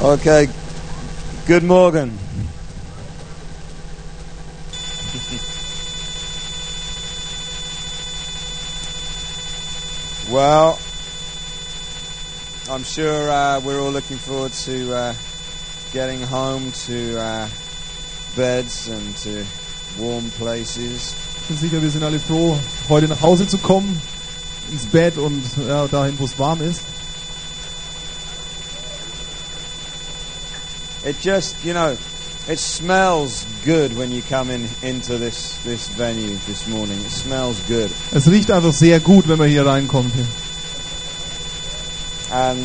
Okay, good morning. Well, I'm sure we're all looking forward to getting home to beds and to warm places. Ich bin sicher, wir sind alle froh, heute nach Hause zu kommen, ins Bett und ja, dahin, wo es warm ist. It just, it smells good when you come into this venue this morning. It smells good. Es riecht einfach sehr gut, wenn man hier reinkommt. And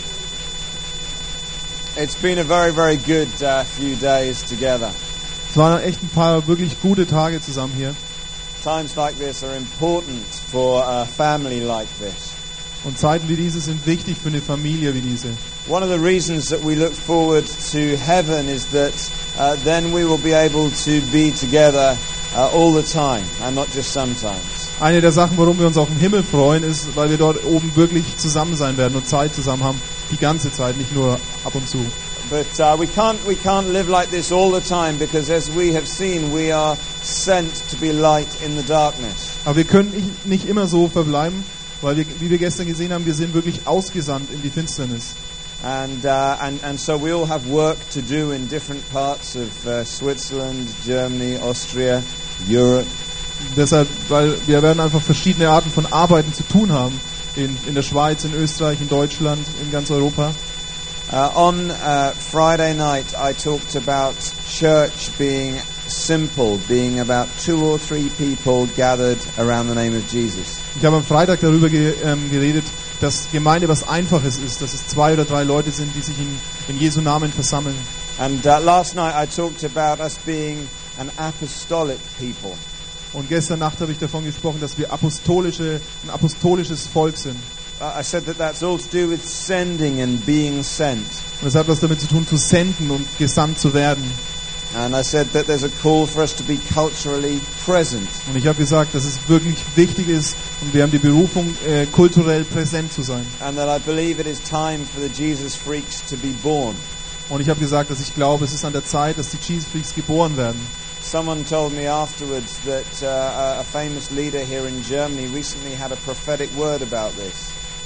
it's been a very, very good few days together. Es waren echt ein paar wirklich gute Tage zusammen hier. Times like this are important for a family like this. Und Zeiten wie diese sind wichtig für eine Familie wie diese. One of the reasons that we look forward to heaven is that then we will be able to be together all the time and not just sometimes. Eine der Sachen, warum wir uns auf den Himmel freuen, ist, weil wir dort oben wirklich zusammen sein werden und Zeit zusammen haben, die ganze Zeit, nicht nur ab und zu. But we can't live like this all the time because, as we have seen, we are sent to be light in the darkness. Aber wir können nicht immer so verbleiben, weil wir, wie wir gestern gesehen haben, wir sind wirklich ausgesandt in die Finsternis. And so we all have work to do in different parts of Switzerland, Germany, Austria, Europe. Deshalb, weil wir werden einfach verschiedene Arten von Arbeiten zu tun haben in der Schweiz, in Österreich, in Deutschland, in ganz Europa. On Friday night, I talked about church being simple, being about 2 or 3 people gathered around the name of Jesus. Ich habe am Freitag darüber geredet, dass Gemeinde was Einfaches ist, dass es 2 oder 3 Leute sind, die sich in Jesu Namen versammeln. And last night I talked about us being an apostolic people. Und gestern Nacht habe ich davon gesprochen, dass wir ein apostolisches Volk sind. I said that that's all to do with sending and being sent. Und das hat was damit zu tun, zu senden und gesandt zu werden. And I said that there's a call for us to be culturally present. Und ich habe gesagt, dass es wirklich wichtig ist und wir haben die Berufung, kulturell präsent zu sein. And that I believe it is time for the Jesus freaks to be born. Und ich habe gesagt, dass ich glaube, es ist an der Zeit, dass die Jesus Freaks geboren werden. Someone told me afterwards that a famous leader here in Germany recently had a prophetic word about this.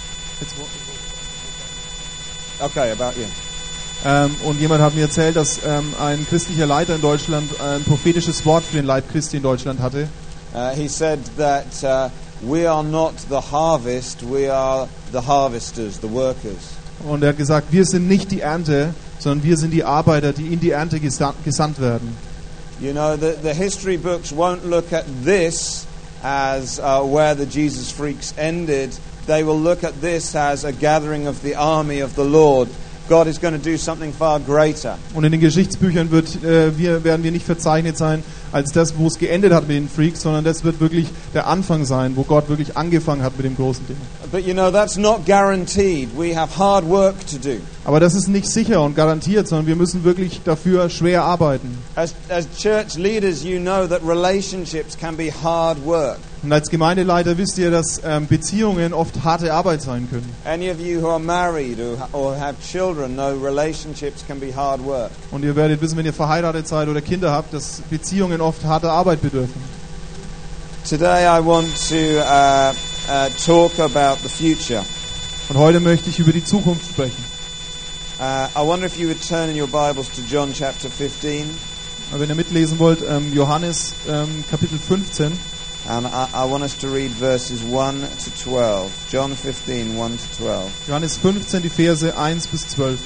Okay, about you. Und jemand hat mir erzählt, dass ein christlicher Leiter in Deutschland ein prophetisches Wort für den Leib Christi in Deutschland hatte. He said that we are not the harvest, we are the harvesters, the workers. Und er hat gesagt, wir sind nicht die Ernte, sondern wir sind die Arbeiter, die in die Ernte gesandt werden. You know, the history books won't look at this as where the Jesus freaks ended. They will look at this as a gathering of the army of the Lord. God is going to do something far greater. Und in den Geschichtsbüchern werden wir nicht verzeichnet sein als das, wo es geendet hat mit den Freaks, sondern das wird wirklich der Anfang sein, wo Gott wirklich angefangen hat mit dem großen Ding. But you know, that's not guaranteed. We have hard work to do. Aber das ist nicht sicher und garantiert, sondern wir müssen wirklich dafür schwer arbeiten. As church leaders, you know that relationships can be hard work. Und als Gemeindeleiter wisst ihr, dass Beziehungen oft harte Arbeit sein können. Any of you who are married or have children know relationships can be hard work. Und ihr werdet wissen, wenn ihr verheiratet seid oder Kinder habt, dass Beziehungen oft harte Arbeit bedürfen. Today I want to talk about the future. Und heute möchte ich über die Zukunft sprechen. I wonder if you would turn in your Bibles to John chapter 15. Aber wenn ihr mitlesen wollt, Johannes Kapitel 15. And I want us to read verses 1 to 12. John 15, 1 to 12. Johannes 15, die Verse 1 bis 12.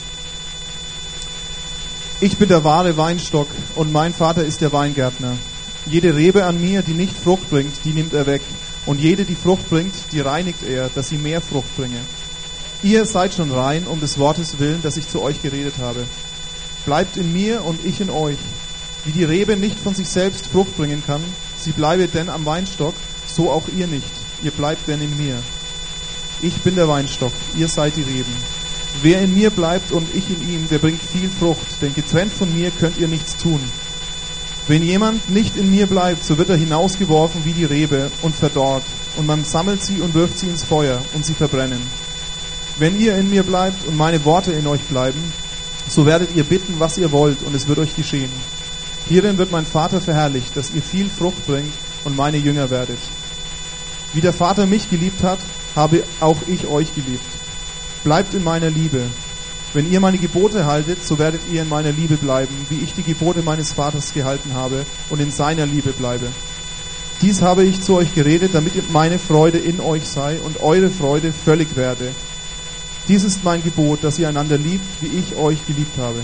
Ich bin der wahre Weinstock und mein Vater ist der Weingärtner. Jede Rebe an mir, die nicht Frucht bringt, die nimmt er weg. Und jede, die Frucht bringt, die reinigt er, dass sie mehr Frucht bringe. Ihr seid schon rein um des Wortes willen, das ich zu euch geredet habe. Bleibt in mir und ich in euch. Wie die Rebe nicht von sich selbst Frucht bringen kann, sie bleibe denn am Weinstock, so auch ihr nicht. Ihr bleibt denn in mir. Ich bin der Weinstock, ihr seid die Reben. Wer in mir bleibt und ich in ihm, der bringt viel Frucht, denn getrennt von mir könnt ihr nichts tun. Wenn jemand nicht in mir bleibt, so wird er hinausgeworfen wie die Rebe und verdorrt, und man sammelt sie und wirft sie ins Feuer, und sie verbrennen. Wenn ihr in mir bleibt und meine Worte in euch bleiben, So werdet ihr bitten, was ihr wollt, und es wird euch geschehen. Hierin wird mein Vater verherrlicht, dass ihr viel Frucht bringt und meine Jünger werdet. Wie der Vater mich geliebt hat, habe auch ich euch geliebt. Bleibt in meiner Liebe. Wenn ihr meine Gebote haltet, so werdet ihr in meiner Liebe bleiben, wie ich die Gebote meines Vaters gehalten habe und in seiner Liebe bleibe. Dies habe ich zu euch geredet, damit meine Freude in euch sei und eure Freude völlig werde. Dies ist mein Gebot, dass ihr einander liebt, wie ich euch geliebt habe.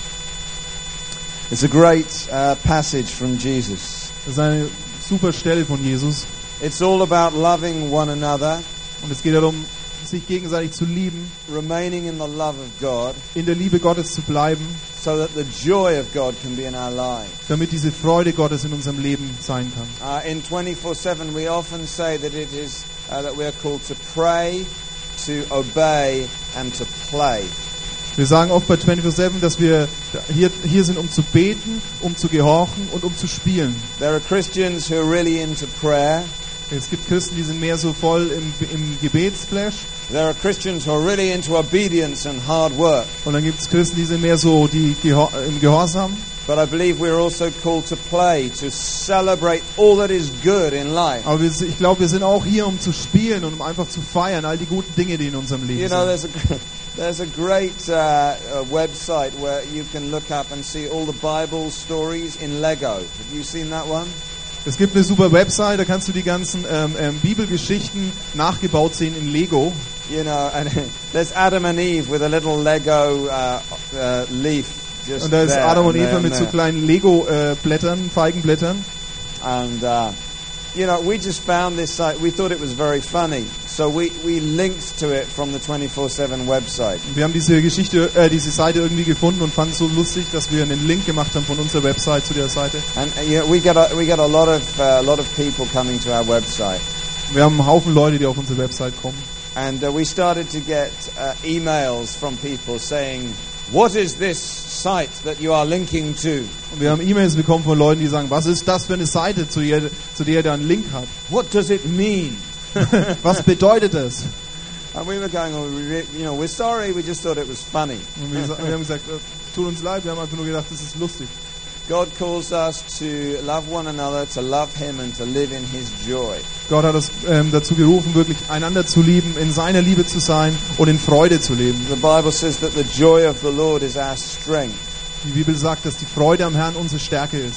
It's a great passage from Jesus. Das ist eine super Stelle von Jesus. It's all about loving one another, Und es geht darum, sich gegenseitig zu lieben, remaining in the love of God, in der Liebe Gottes zu bleiben, so that the joy of God can be in our lives. damit diese Freude Gottes in unserem Leben sein kann. In 24/7 we often say that it is that we are called to pray, to obey and to play. Wir sagen oft bei 24/7, dass wir hier sind, um zu beten, um zu gehorchen und um zu spielen. There are Christians who are really into prayer. Es gibt Christen, die sind mehr so voll im Gebetsflash. There are Christians who are really into obedience and hard work. Und dann gibt es Christen, die sind mehr so im Gehorsam. But I believe we're also called to play, to celebrate all that is good in life. Aber ich glaube, wir sind auch hier, um zu spielen und um einfach zu feiern, all die guten Dinge, die in unserem Leben You know, sind. there's a great website where you can look up and see all the Bible stories in Lego. Have you seen that one? Es gibt eine super Website, da kannst du die ganzen Bibelgeschichten nachgebaut sehen in Lego. You know, and there's Adam and Eve with a little Lego leaf just Und da ist there Adam und and Eva there mit and so there. kleinen Lego-Blättern, Feigenblättern. And you know, we just found this site. We thought it was very funny, so we linked to it from the 24/7 website. Und wir haben diese Seite irgendwie gefunden und fanden es so lustig, dass wir einen Link gemacht haben von unserer Website zu der Seite. And you know, we get a lot of people coming to our website. Wir haben einen Haufen Leute, die auf unsere Website kommen. And we started to get emails from people saying, "What is this site that you are linking to? Und wir haben E-Mails bekommen von Leuten, die sagen, was ist das für eine Seite, zu der er einen Link hat? What does it mean?" Was bedeutet das? And we were going, "Oh, you know, we're sorry. We just thought it was funny." Und wir haben gesagt, tut uns leid, wir haben einfach nur gedacht, das ist lustig. God calls us to love one another, to love Him, and to live in His joy. Gott hat uns dazu gerufen, wirklich einander zu lieben, in seiner Liebe zu sein und in Freude zu leben. The Bible says that the joy of the Lord is our strength. Die Bibel sagt, dass die Freude am Herrn unsere Stärke ist.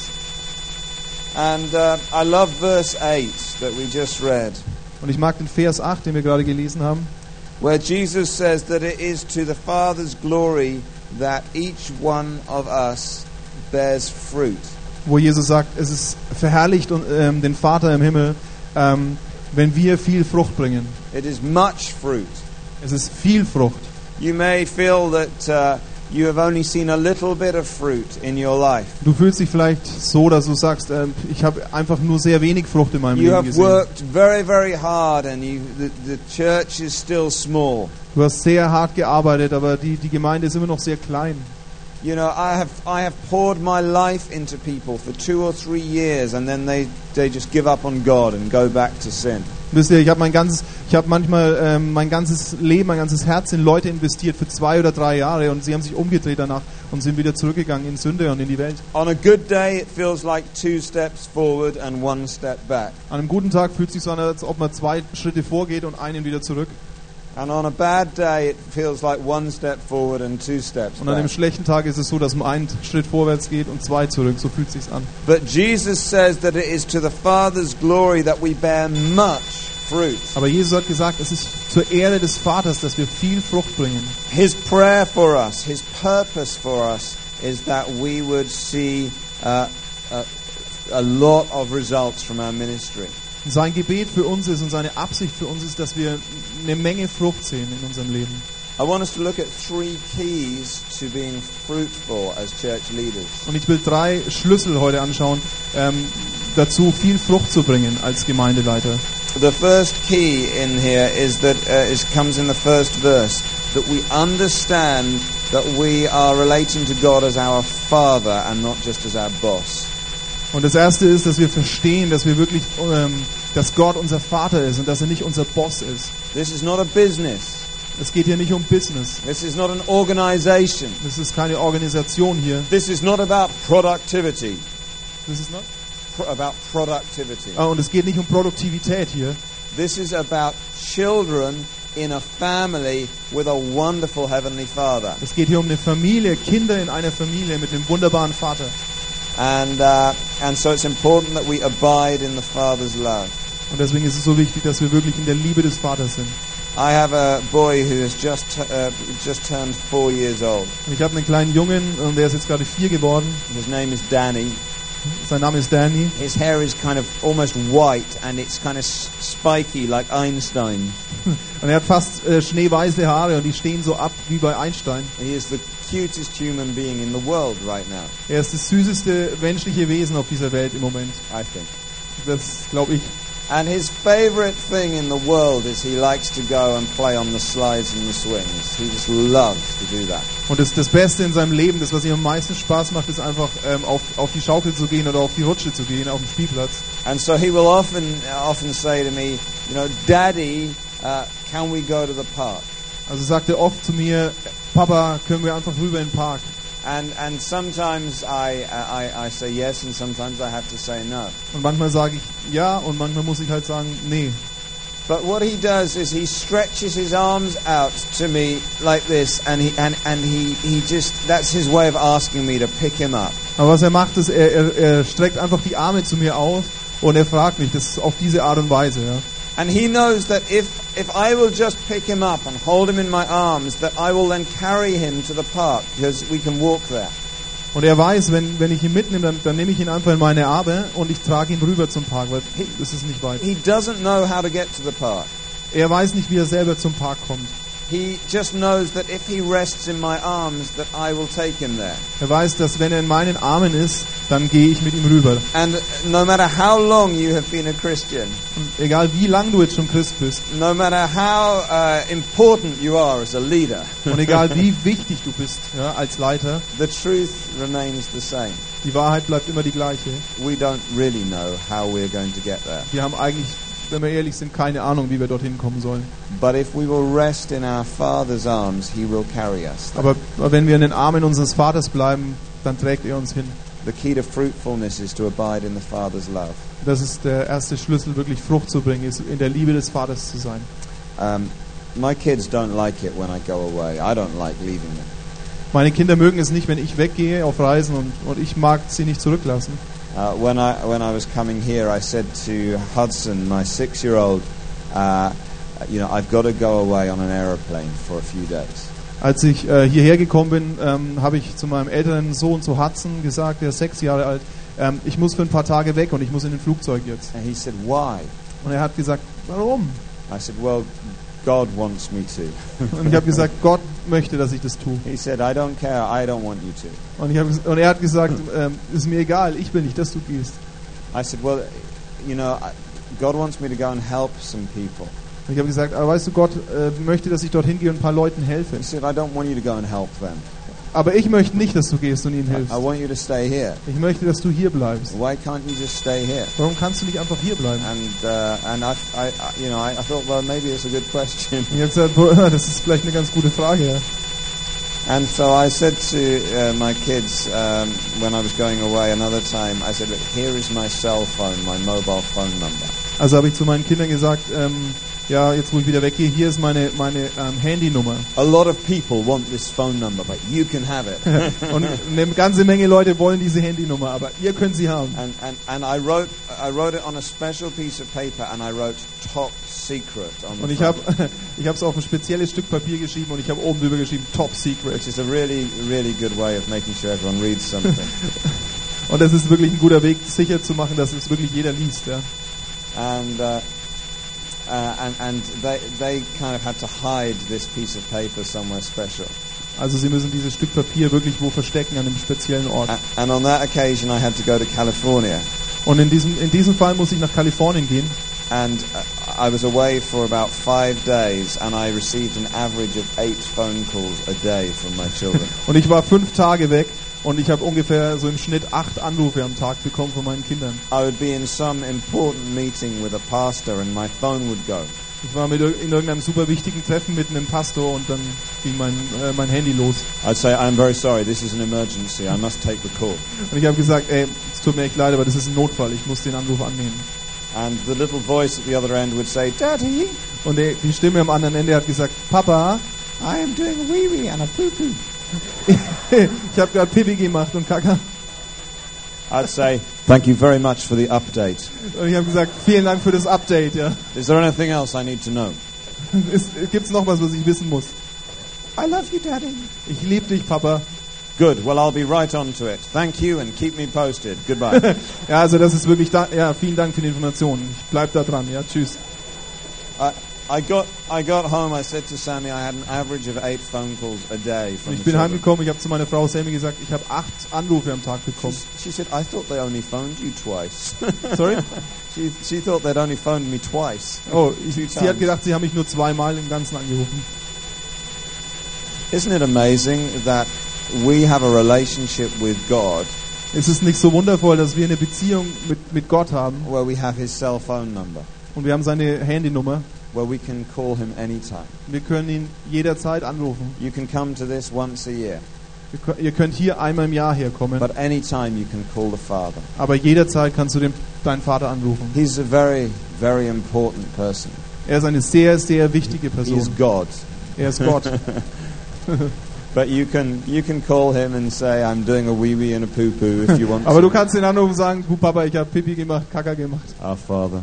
And I love verse 8 that we just read, Und ich mag den Vers 8, den wir gerade gelesen haben, where Jesus says that it is to the Father's glory that each one of us bears fruit. wo Jesus sagt, es ist verherrlicht den Vater im Himmel, wenn wir viel Frucht bringen. It is much fruit. Es ist viel Frucht. You may feel that you have only seen a little bit of fruit in your life. Du fühlst dich vielleicht so, dass du sagst, ich habe einfach nur sehr wenig Frucht in meinem You Leben have gesehen. worked very, very hard, and the church is still small. Du hast sehr hart gearbeitet, aber die Gemeinde ist immer noch sehr klein. You know, I have poured my life into people for 2 or 3 years, and then they just give up on God and go back to sin. Wisst ihr, ich habe manchmal mein ganzes Leben, mein ganzes Herz in Leute investiert für 2 oder 3 Jahre und sie haben sich umgedreht danach und sind wieder zurückgegangen in Sünde und in die Welt. On a good day, it feels like 2 steps forward and 1 step back. An einem guten Tag fühlt es sich so an, als ob man 2 Schritte vorgeht und einen wieder zurück. And on a bad day, it feels like 1 step forward and 2 steps Und an einem back. schlechten Tag ist es so, dass man einen Schritt vorwärts geht und 2 zurück. So fühlt es sich an. But Jesus says that it is to the Father's glory that we bear much fruit. Aber Jesus hat gesagt, es ist zur Ehre des Vaters, dass wir viel Frucht bringen. His prayer for us, His purpose for us is that we would see a lot of results from our ministry. Und sein Gebet für uns ist und seine Absicht für uns ist, dass wir eine Menge Frucht sehen in unserem Leben. I want us to look at 3 keys to being fruitful as church leaders. Und ich will 3 Schlüssel heute anschauen, dazu viel Frucht zu bringen als Gemeindeleiter. The first key in here is that comes in the first verse, that we understand that we are relating to God as our Father and not just as our boss. Und das erste ist, dass wir verstehen, dass wir wirklich, dass Gott unser Vater ist und dass er nicht unser Boss ist. This is not a business. Es geht hier nicht um Business. This is not an organization. Das ist keine Organisation hier. This is not about productivity. Das ist noch? About productivity. Und es geht nicht um Produktivität hier. This is about children in a family with a wonderful heavenly Father. Es geht hier um eine Familie, Kinder in einer Familie mit einem wunderbaren Vater. And so it's important that we abide in the Father's love. Und deswegen ist es so wichtig, dass wir wirklich in der Liebe des Vaters sind. I have a boy who has just turned 4 years old. Und ich habe einen kleinen Jungen, und der ist jetzt gerade 4 geworden. His name is Danny. Sein Name ist Danny. His hair is kind of almost white and it's kind of spiky like Einstein. Und er hat fast schneeweiße Haare und die stehen so ab wie bei Einstein. He is the cutest human being in the world right now, Er ist das süßeste menschliche Wesen auf dieser Welt im Moment. I think. Das glaube ich. And his favorite thing in the world is he likes to go and play on the slides and the swings. He just loves to do that. Und das Beste in seinem Leben, das was ihm am meisten Spaß macht, ist einfach auf die Schaukel zu gehen oder auf die Rutsche zu gehen, auf dem Spielplatz. And so he will often say to me, you know, Daddy, can we go to the park? Also sagt er oft zu mir, Papa, können wir einfach rüber in den Park? And sometimes I say yes, and sometimes I have to say no. Und manchmal sage ich ja und manchmal muss ich halt sagen nee. But what he does is he stretches his arms out to me like this, and he just, that's his way of asking me to pick him up. Aber was er macht, ist, er streckt einfach die Arme zu mir aus und er fragt mich, das ist auf diese Art und Weise. Ja. And he knows that if I will just pick him up and hold him in my arms, that I will then carry him to the park, because we can walk there. Und er weiß, wenn ich ihn mitnehme, dann nehme ich ihn einfach in meine Arme und ich trage ihn rüber zum Park, weil das ist nicht weit. He doesn't know how to get to the park. Er weiß nicht, wie er selber zum Park kommt. He just knows that if he rests in my arms, that I will take him there. Er weiß, dass wenn er in meinen Armen ist, dann gehe ich mit ihm rüber. And no matter how long you have been a Christian, Und egal wie lang du jetzt schon Christ bist no matter how important you are as a leader, und egal wie wichtig du bist, ja, als Leiter, the truth remains the same. die Wahrheit bleibt immer die gleiche. We don't really know how we're going to get there. Wir haben eigentlich, wenn wir ehrlich sind, keine Ahnung, wie wir dorthin kommen sollen. But if we will rest in our Father's arms, He will carry us there. Aber wenn wir in den Armen unseres Vaters bleiben, dann trägt er uns hin. The key to fruitfulness is to abide in the Father's love. Das ist der erste Schlüssel, wirklich Frucht zu bringen, ist in der Liebe des Vaters zu sein. My kids don't like it when I go away. I don't like leaving them. Meine Kinder mögen es nicht, wenn ich weggehe auf Reisen und ich mag sie nicht zurücklassen. When I was coming here, I said to Hudson, my 6-year-old, you know, I've got to go away on an aeroplane for a few days. Als ich hierher gekommen bin, habe ich zu meinem älteren Sohn, zu Hudson, gesagt, der ist 6 Jahre alt, ich muss für ein paar Tage weg und ich muss in ein Flugzeug jetzt. And he said, why? Und er hat gesagt, warum? I said, well, God wants me to. Und ich habe gesagt, Gott möchte, dass ich das tue. He said, I don't care, I don't want you to. Und er hat gesagt, ist mir egal, ich will nicht, dass du gehst. I said, well, you know, God wants me to go and help some people. Und ich habe gesagt, aber weißt du, Gott möchte, dass ich dorthin gehe und ein paar Leuten helfe. He said, I don't want you to go and help them. Aber ich möchte nicht, dass du gehst und ihnen hilfst. I want you to stay here. Ich möchte, dass du hier bleibst. Why can't you just stay here? Warum kannst du nicht einfach hier bleiben? And I thought, well, maybe it's a good question. Und ich habe gesagt, das ist vielleicht eine ganz gute Frage. Ja. And so I said to my kids when I was going away another time, I said, look, here is my cell phone, my mobile phone number. Also habe ich zu meinen Kindern gesagt, ja, jetzt wo ich wieder weggehe, hier ist meine Handynummer. A lot of people want this phone number, but you can have it. Und eine ganze Menge Leute wollen diese Handynummer, aber ihr könnt sie haben. And I wrote it on a special piece of paper, and I wrote top secret on the Und ich habe es auf ein spezielles Stück Papier geschrieben und ich habe oben drüber geschrieben Top Secret. Which is a really, really good way of making sure everyone reads something. Und das ist wirklich ein guter Weg, sicher zu machen, dass es wirklich jeder liest. Ja. And they kind of had to hide this piece of paper somewhere special. Also sie müssen dieses Stück Papier wirklich wo verstecken, an einem speziellen Ort. And on that occasion I had to go to California. Und in diesem Fall muss ich nach Kalifornien gehen. And I was away for about 5 days, and I received an average of 8 phone calls a day from my children. Und ich war 5 Tage weg und ich habe ungefähr so im Schnitt 8 Anrufe am Tag bekommen von meinen Kindern. I would be in some important meeting with a pastor, and my phone would go. Ich war in irgendeinem super wichtigen Treffen mit einem Pastor und dann ging mein Handy los. I'd say, I'm very sorry, this is an emergency, I must take the call. Und ich habe gesagt, ey, es tut mir echt leid, aber das ist ein Notfall, ich muss den Anruf annehmen. And the little voice at the other end would say, Daddy, Und die Stimme am anderen Ende hat gesagt, Papa, I am doing a wee-wee and a poo-poo. ich habe gerade Pipi gemacht und Kaka. I'd say, thank you very much for the update. Und ich habe gesagt, vielen Dank für das Update. Ja. Is there anything else I need to know? Gibt's noch was ich wissen muss? I love you, Daddy. Ich liebe dich, Papa. Good, well I'll be right on to it. Thank you and keep me posted. Goodbye. Ja, also das ist wirklich, vielen Dank für die Informationen. Ich bleib da dran, ja, tschüss. I got home, I said to Sammy, I had an average of 8 phone calls a day from Ich the bin children. heimgekommen, ich habe zu meiner Frau Sammy gesagt, ich habe 8 Anrufe am Tag bekommen. She said, I thought they only phoned you twice. Sorry? She thought they'd only phoned me twice. Oh, sie hat gedacht, sie haben mich nur 2-mal im Ganzen angerufen. Isn't it amazing that we have a relationship with God Es ist nicht so wundervoll, dass wir eine Beziehung mit Gott haben where we have his cell phone number, und wir haben seine Handynummer. where we can call him anytime. Wir können ihn jederzeit anrufen. You can come to this once a year, Ihr könnt hier einmal im Jahr herkommen, but anytime you can call the Father. aber jederzeit kannst du deinen Vater anrufen. He's a very, very important person. Er ist eine sehr, sehr wichtige He's Person. God. Er ist Gott. But you can call him and say, I'm doing a wee-wee and a poo-poo if you want Aber du to. kannst ihn anrufen und sagen, du Papa, ich habe Pipi gemacht, Kaka gemacht. Our Father.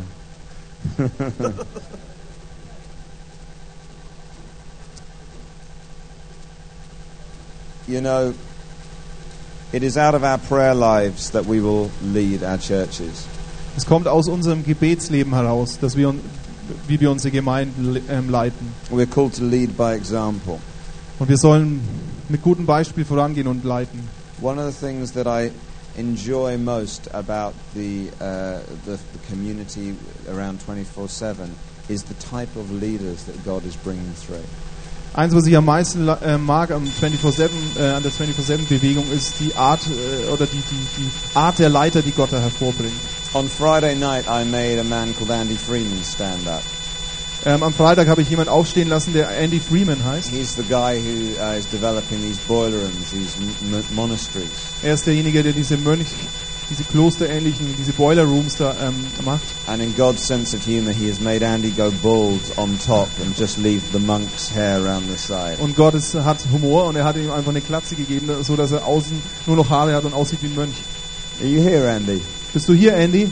You know, it is out of our prayer lives that we will lead our churches. Es kommt aus unserem Gebetsleben heraus, wie wir unsere Gemeinden leiten. We're called to lead by example. Und wir sollen mit gutem Beispiel vorangehen und leiten. One of the things that I enjoy most about the community around 24/7 is the type of leaders that God is bringing through. Eins, was ich am meisten mag an der 24/7-Bewegung, ist die Art oder die Art der Leiter, die Gott da hervorbringt. On Friday night, I made a man called Andy Freeman stand up. Am Freitag habe ich jemanden aufstehen lassen, der Andy Freeman heißt. He's the guy who is developing these boiler rooms, these monasteries. Er ist derjenige, der diese klosterähnlichen, diese Boiler Rooms da macht. And in God's sense of humor, he has made Andy go bald on top and just leave the monk's hair around the side. Und Gott hat Humor und er hat ihm einfach eine Glatze gegeben, so dass er außen nur noch Haare hat und aussieht wie ein Mönch. Are you here, Andy? Bist du hier, Andy?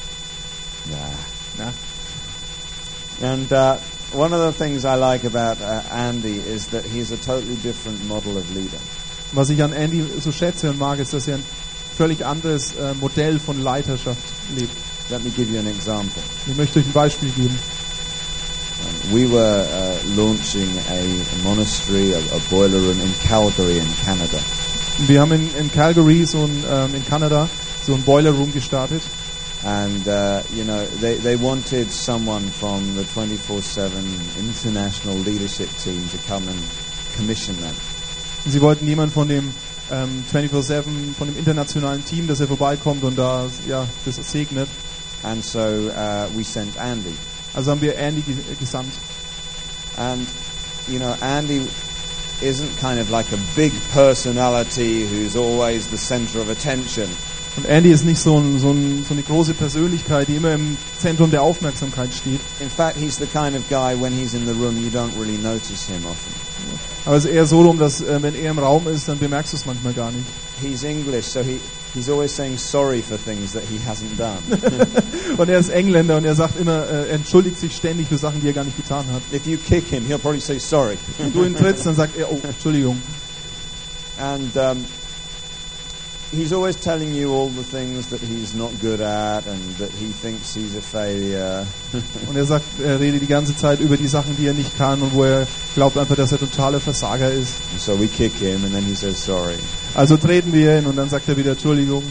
Yeah. Ja. And one of the things I like about Andy is that he's a totally different model of leader. Was ich an Andy so schätze und mag, ist, dass er ein völlig anderes Modell von Leiterschaft lebt. Let me give you an example. Ich möchte euch ein Beispiel geben. We were launching a monastery, a boiler room in Calgary in Canada. Wir haben in Calgary in Kanada so ein Boiler Room gestartet. And they wanted someone from the 24/7 international leadership team to come and commission them. Und sie wollten jemanden von dem 24/7, von dem internationalen Team, dass er vorbeikommt und da das segnet. And so we sent Andy. Also haben wir Andy gesandt. And Andy isn't kind of like a big personality who's always the center of attention. Und Andy ist nicht so eine große Persönlichkeit, die immer im Zentrum der Aufmerksamkeit steht. In fact, he's the kind of guy, when he's in the room, you don't really notice him often. Aber es ist eher so rum, dass wenn er im Raum ist, dann bemerkst du es manchmal gar nicht. He's English, so he's always saying sorry for things that he hasn't done. Und er ist Engländer und er sagt immer, er entschuldigt sich ständig für Sachen, die er gar nicht getan hat. If you kick him, he'll probably say sorry. Wenn du ihn trittst, dann sagt er, oh, Entschuldigung. And he's always telling you all the things that he's not good at and that he thinks he's a failure. Und er redet die ganze Zeit über die Sachen, die er nicht kann und wo er glaubt einfach, dass er totaler Versager ist. And so we kick him and then he says sorry. Also treten wir ihn und dann sagt er wieder Entschuldigung.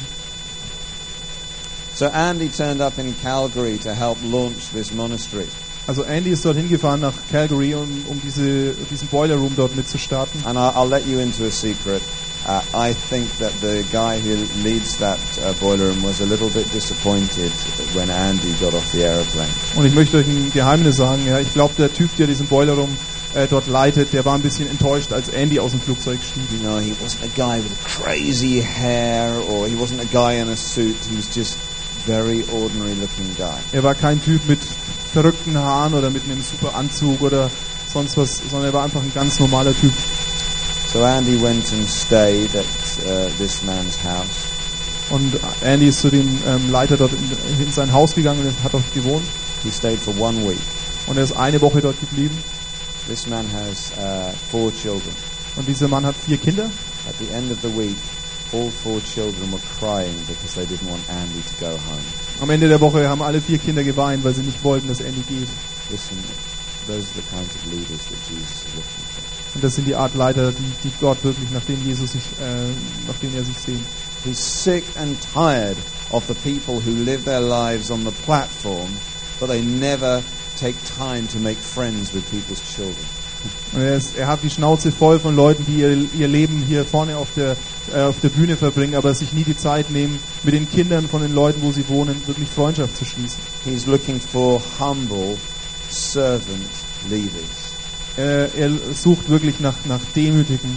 So Andy turned up in Calgary to help launch this monastery. Also Andy ist dorthin gefahren nach Calgary, um diesen Boiler Room dort mitzustarten. And I'll let you into a secret. I think that the guy who leads that boiler room was a little bit disappointed when Andy got off the aeroplane. Und ich möchte euch ein Geheimnis sagen. Ja, ich glaube, der Typ, der diesen Boiler Room dort leitet, der war ein bisschen enttäuscht, als Andy aus dem Flugzeug stieg. You know, he wasn't a guy with crazy hair, or he wasn't a guy in a suit. He was just very ordinary looking guy. Er war kein Typ mit verrückten Haaren oder mit einem super Anzug oder sonst was, sondern er war einfach ein ganz normaler Typ. So Andy went and stayed at this man's house. Und Andy ist zu dem Leiter dort in sein Haus gegangen und hat dort gewohnt. He stayed for 1 week. Und er ist eine Woche dort geblieben. This man has 4 children. Und dieser Mann hat 4 Kinder. At the end of the week, all 4 children were crying because they didn't want Andy to go home. Am Ende der Woche haben alle 4 Kinder geweint, weil sie nicht wollten, dass Andy geht. Listen, those are the kinds of leaders that Jesus is looking for. Und das sind die Art Leiter, die Gott wirklich, nach denen er sich sehnt. He's sick and tired of the people who live their lives on the platform, but they never take time to make friends with people's children. Und er hat die Schnauze voll von Leuten, die ihr Leben hier vorne auf der Bühne verbringen, aber sich nie die Zeit nehmen, mit den Kindern von den Leuten, wo sie wohnen, wirklich Freundschaft zu schließen. He's looking for humble servant leaders. Er sucht wirklich nach demütigen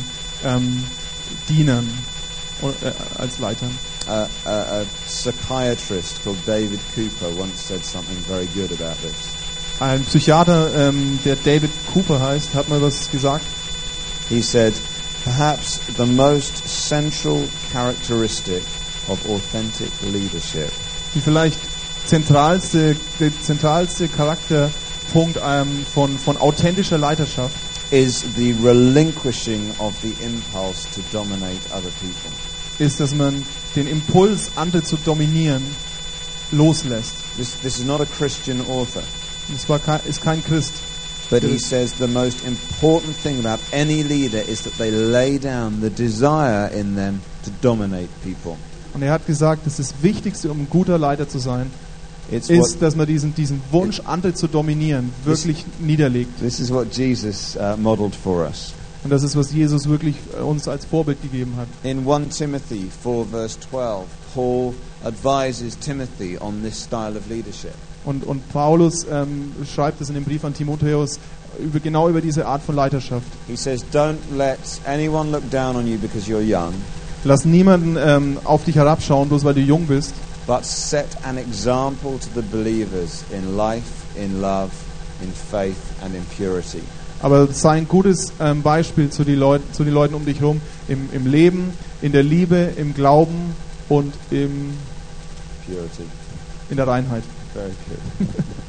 Dienern als Leitern. A psychiatrist called David Cooper once said something very good about this. Ein Psychiater, der David Cooper heißt, hat mal was gesagt. He said, perhaps the most central characteristic of authentic leadership Die vielleicht der zentralste Charakterpunkt von authentischer Leiterschaft is the relinquishing of the impulse to dominate other people. ist, dass man den Impuls, andere zu dominieren, loslässt. This is not a Christian author, Ist kein Christ. but he says the most important thing about any leader is that they lay down the desire in them to dominate people. Und er hat gesagt, dass das Wichtigste, um ein guter Leiter zu sein, It's ist, dass man diesen Wunsch, andere zu dominieren, wirklich niederlegt. This is what Jesus modeled for us. Und das ist, was Jesus wirklich uns als Vorbild gegeben hat. In 1 Timothy 4 verse 12, Paul advises Timothy on this style of leadership. Und Paulus schreibt es in dem Brief an Timotheus genau über diese Art von Leiterschaft. He says, don't let anyone look down on you because you're young, Lass niemanden auf dich herabschauen, bloß weil du jung bist, but set an example to the believers in life, in love, in faith and in purity. aber sei ein gutes Beispiel zu den Leuten um dich herum, im Leben, in der Liebe, im Glauben und in der Reinheit. Very good.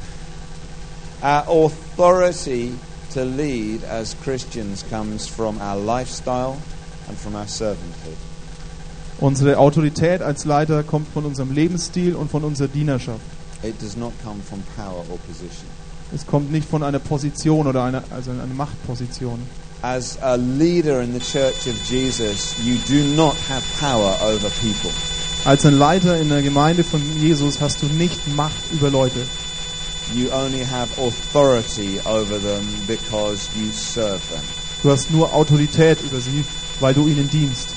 Our authority to lead as Christians comes from our lifestyle and from our servanthood. Unsere Autorität als Leiter kommt von unserem Lebensstil und von unserer Dienerschaft. It does not come from power or position. Es kommt nicht von einer Position oder einer Machtposition. As a leader in the Church of Jesus, you do not have power over people. Als ein Leiter in der Gemeinde von Jesus hast du nicht Macht über Leute. You only have authority over them because you serve them. Du hast nur Autorität über sie, weil du ihnen dienst.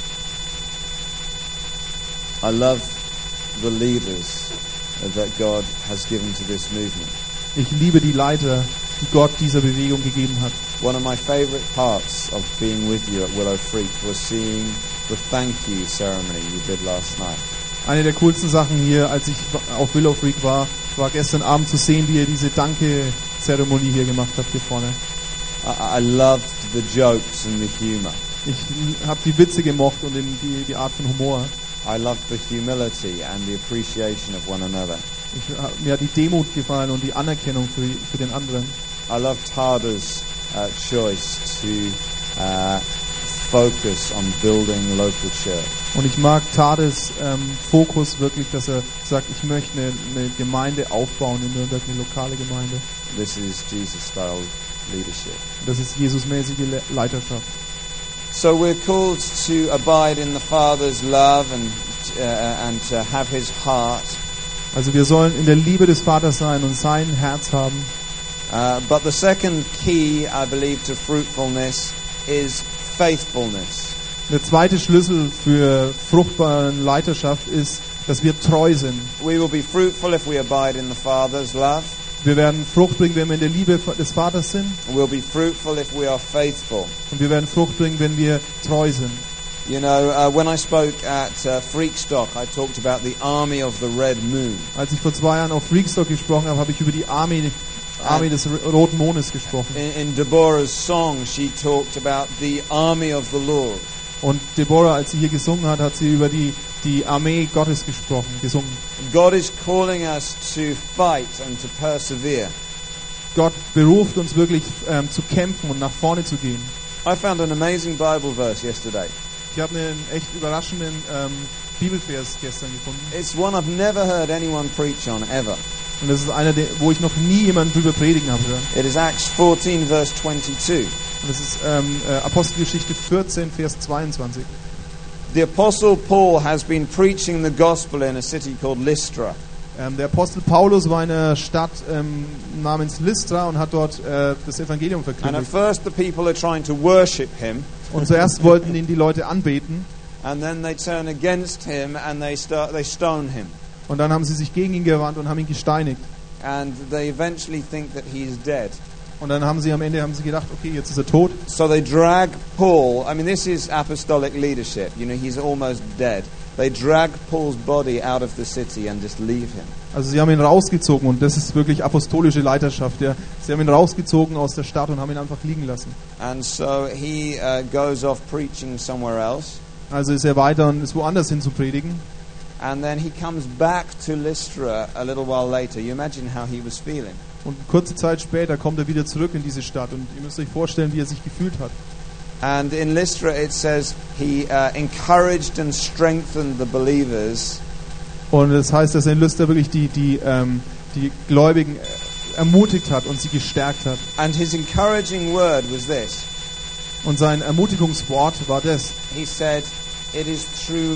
I love the leaders that God has given to this movement. Ich liebe die Leiter, die Gott dieser Bewegung gegeben hat. One of my favorite parts of being with you at Willow Freak was seeing the thank you ceremony you did last night. Eine der coolsten Sachen hier, als ich auf Willow Freak war gestern Abend zu sehen, wie ihr diese Danke-Zeremonie hier gemacht habt hier vorne. I loved the jokes and the humor. Ich habe die Witze gemocht und die Art von Humor. I loved the humility and the appreciation of one another. Mir hat die Demut gefallen und die Anerkennung für den anderen. I loved Tada's choice to focus on building local church. Und ich mag Tades Fokus wirklich, dass er sagt, ich möchte eine Gemeinde aufbauen in Nürnberg, eine lokale Gemeinde. This is Jesus-style leadership. Das ist Jesusmäßige Leiterschaft. So we're called to abide in the Father's love and to have His heart. Also wir sollen in der Liebe des Vaters sein und sein Herz haben. But the second key, I believe, to fruitfulness is faithfulness. Der zweite Schlüssel für fruchtbare Leiterschaft ist, dass wir treu sind. We will be fruitful if we abide in the Father's love. Wir werden Frucht bringen, wenn wir in der Liebe des Vaters sind. We'll be fruitful if we are faithful. Und wir werden Frucht bringen, wenn wir treu sind. You know, when I spoke at Freakstock, I talked about the army of the red moon. Als ich vor 2 Jahren auf Freakstock gesprochen habe, habe ich über die Armee des Roten Mondes gesprochen. In Deborah's song, she talked about the army of the Lord. Und Deborah, als sie hier gesungen hat, hat sie über die Armee Gottes gesungen. God is calling us to fight and to persevere. Gott beruft uns wirklich zu kämpfen und nach vorne zu gehen. I found an amazing Bible verse yesterday. Ich habe einen echt überraschenden Bibelvers gestern gefunden. It's one I've never heard anyone preach on ever. Und das ist einer, wo ich noch nie jemanden drüber predigen habe hören. It is Acts 14 verse 22. Und das ist Apostelgeschichte 14, Vers 22. The Apostle Paul has been preaching the gospel in a city called Lystra. Der Apostel Paulus war in einer Stadt namens Lystra und hat dort das Evangelium And at verkündigt. first the people are trying to worship him, Und zuerst wollten ihn die Leute anbeten and then they turn against him and they stone him. und dann haben sie sich gegen ihn gewandt und haben ihn gesteinigt. And they eventually think that he is dead. Und dann haben sie am Ende gedacht, okay, jetzt ist er tot. So they drag Paul. I mean, this is apostolic leadership. You know, he's almost dead. They drag Paul's body out of the city and just leave him. Also sie haben ihn rausgezogen und das ist wirklich apostolische Leiterschaft. Sie haben ihn rausgezogen aus der Stadt und haben ihn einfach liegen lassen. And so he goes off preaching somewhere else. Also ist er weiter und ist woanders hin zu predigen. And then he comes back to Lystra a little while later. You imagine how he was feeling. Und kurze Zeit später kommt er wieder zurück in diese Stadt und ihr müsst euch vorstellen, wie er sich gefühlt hat. And in Lystra it says he encouraged and strengthened the believers. Und das heißt, dass er in Lystra wirklich die Gläubigen ermutigt hat und sie gestärkt hat. And his encouraging word was this. Und sein Ermutigungswort war das. He said, "It is through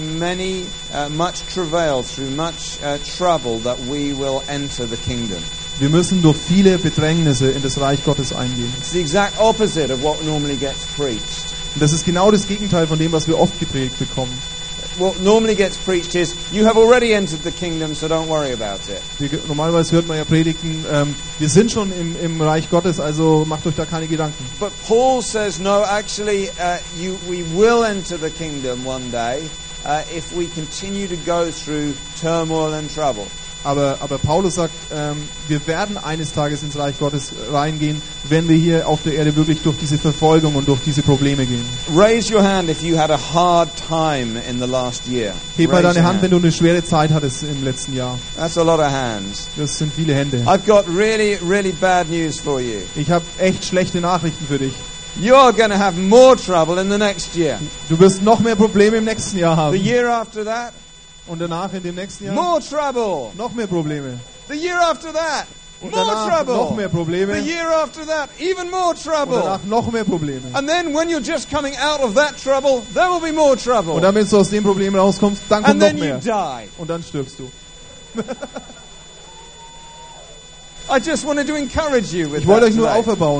much travail, through much trouble that we will enter the kingdom." Wir müssen durch viele Bedrängnisse in das Reich Gottes eingehen. It's the exact opposite of what normally gets preached. Und das ist genau das Gegenteil von dem, was wir oft gepredigt bekommen. What normally gets preached is, you have already entered the kingdom, so don't worry about it. Normalerweise hört man ja Predigten, wir sind schon im Reich Gottes, also macht euch da keine Gedanken. But Paul says, no, actually, we will enter the kingdom one day if we continue to go through turmoil and trouble. Aber Paulus sagt, wir werden eines Tages ins Reich Gottes reingehen, wenn wir hier auf der Erde wirklich durch diese Verfolgung und durch diese Probleme gehen. Raise your hand if you had a hard time in the last year. Heb mal Raise deine your Hand, wenn du eine schwere Zeit hattest im letzten Jahr. That's a lot of hands. Das sind viele Hände. I've got really, really bad news for you. Ich habe echt schlechte Nachrichten für dich. You're going to have more trouble in the next year. Du wirst noch mehr Probleme im nächsten Jahr The haben. year after that, Und danach in dem nächsten Jahr more trouble. noch mehr Probleme. The year after that, Und more danach noch trouble. mehr The Probleme. year after that, even more Und trouble. danach noch mehr Probleme. And then when you're just coming out of that trouble, there will be more Und trouble. dann, wenn du aus dem Problem rauskommst, dann kommt And noch then you mehr. die. Und dann stirbst du. I just wanted to encourage you with Ich wollte that euch nur today. auferbauen.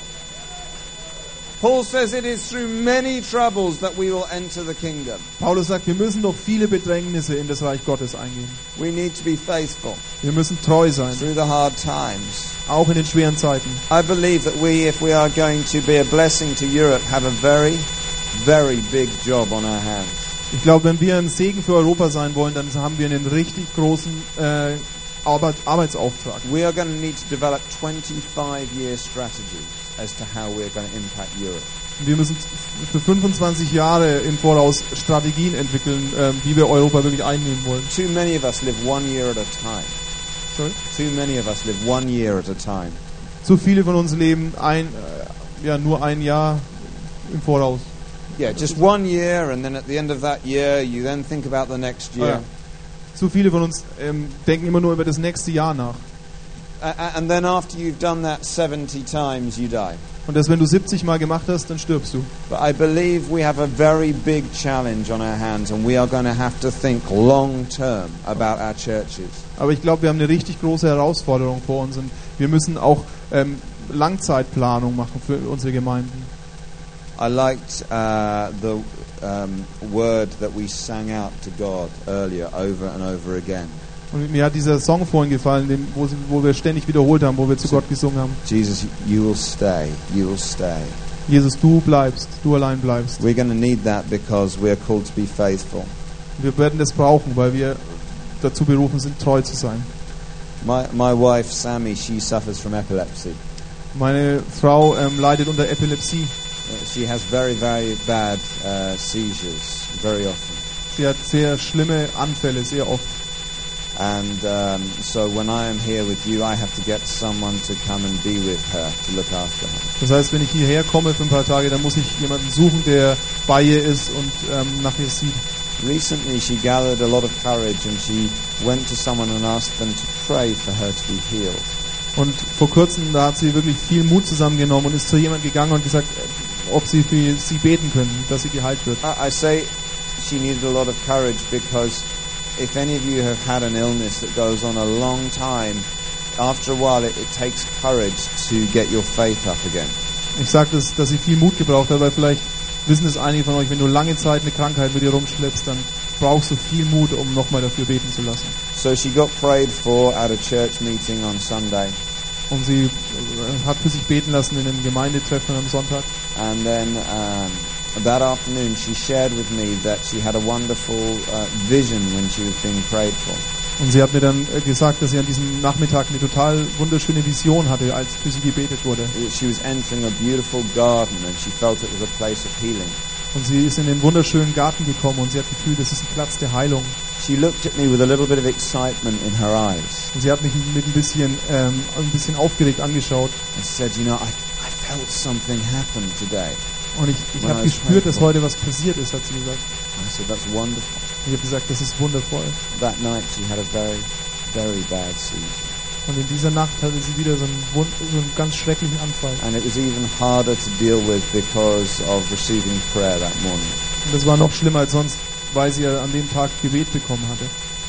Paul says it is through many troubles that we will enter the kingdom. Paulus sagt, wir müssen durch viele Bedrängnisse in das Reich Gottes eingehen. We need to be faithful Wir müssen treu sein, through the hard times. auch in den schweren Zeiten. I believe that we, if we are going to be a blessing to Europe, have a very, very big job on our hands. Ich glaube, wenn wir ein Segen für Europa sein wollen, dann haben wir einen richtig großen Arbeitsauftrag. We are going to need to develop 25-year strategies as to how we're going to impact Europe. Wir müssen für 25 Jahre im Voraus Strategien entwickeln, wie wir Europa wirklich einnehmen wollen. Too many of us live 1 year at a time. Sorry? Too many of us live 1 year at a time. Zu viele von uns leben nur ein Jahr im Voraus. Yeah, just 1 year, and then at the end of that year, you then think about the next year. Ja. Zu viele von uns denken immer nur über das nächste Jahr nach. And then after you've done that 70 times, you die. Und das, wenn du 70 Mal gemacht hast, dann stirbst du. But I believe we have a very big challenge on our hands, and we are going to have to think long term about our churches. Aber ich glaube, wir haben eine richtig große Herausforderung vor uns und wir müssen auch Langzeitplanung machen für unsere Gemeinden. I liked word that we sang out to God earlier, over and over again. Und mir hat dieser Song vorhin gefallen, wo wir ständig wiederholt haben, wo wir zu Gott gesungen haben. Jesus, you will stay, you will stay. Jesus, du bleibst, du allein bleibst. We're going to need that because we're called to be faithful. Wir werden das brauchen, weil wir dazu berufen sind, treu zu sein. My wife, Sammy, she suffers from epilepsy. Meine Frau leidet unter Epilepsie. She has very, very bad seizures, very often. Sie hat sehr schlimme Anfälle, sehr oft. And so when I am here with you, I have to get someone to come and be with her, to look after her. Das heißt, wenn ich hierher komme für ein paar Tage, dann muss ich jemanden suchen, der bei ihr ist und nach ihr sieht. Recently she gathered a lot of courage and she went to someone and asked them to pray for her to be healed. Und vor kurzem, da hat sie wirklich viel Mut zusammengenommen und ist zu jemandem gegangen und gesagt, ob sie für sie beten können, dass sie geheilt wird. I say she needed a lot of courage because if any of you have had an illness that goes on a long time, after a while it takes courage to get your faith up again. Ich sage das, dass sie viel Mut gebraucht hat, weil vielleicht wissen es einige von euch, wenn du lange Zeit eine Krankheit mit dir rumschleppst, dann brauchst du viel Mut, um nochmal dafür beten zu lassen. So she got prayed for at a church meeting on Sunday. Und sie hat für sich beten lassen in einem Gemeindetreffen am Sonntag. And then that afternoon she shared with me that she had a wonderful vision when she was being prayed for. Und sie hat mir dann gesagt, dass sie an diesem Nachmittag eine total wunderschöne Vision hatte, als für sie gebetet wurde. She was entering a beautiful garden and she felt it was a place of healing. Und sie ist in den wunderschönen Garten gekommen und sie hat gefühlt, das ist ein Platz der Heilung. She looked at me with a little bit of excitement in her eyes. Und sie hat mich mit ein bisschen aufgeregt angeschaut. And said, you know, I felt something happen today. Und ich habe gespürt, dass heute was passiert ist, hat sie gesagt. I said, that's wonderful. Ich habe gesagt, das ist wundervoll. That night she had a very, very bad seizure. Und in dieser Nacht hatte sie wieder so einen ganz schrecklichen Anfall. And it was even harder to deal with because of receiving prayer that morning. Und das war noch schlimmer als sonst, weil sie an dem Tag Gebet bekommen hatte.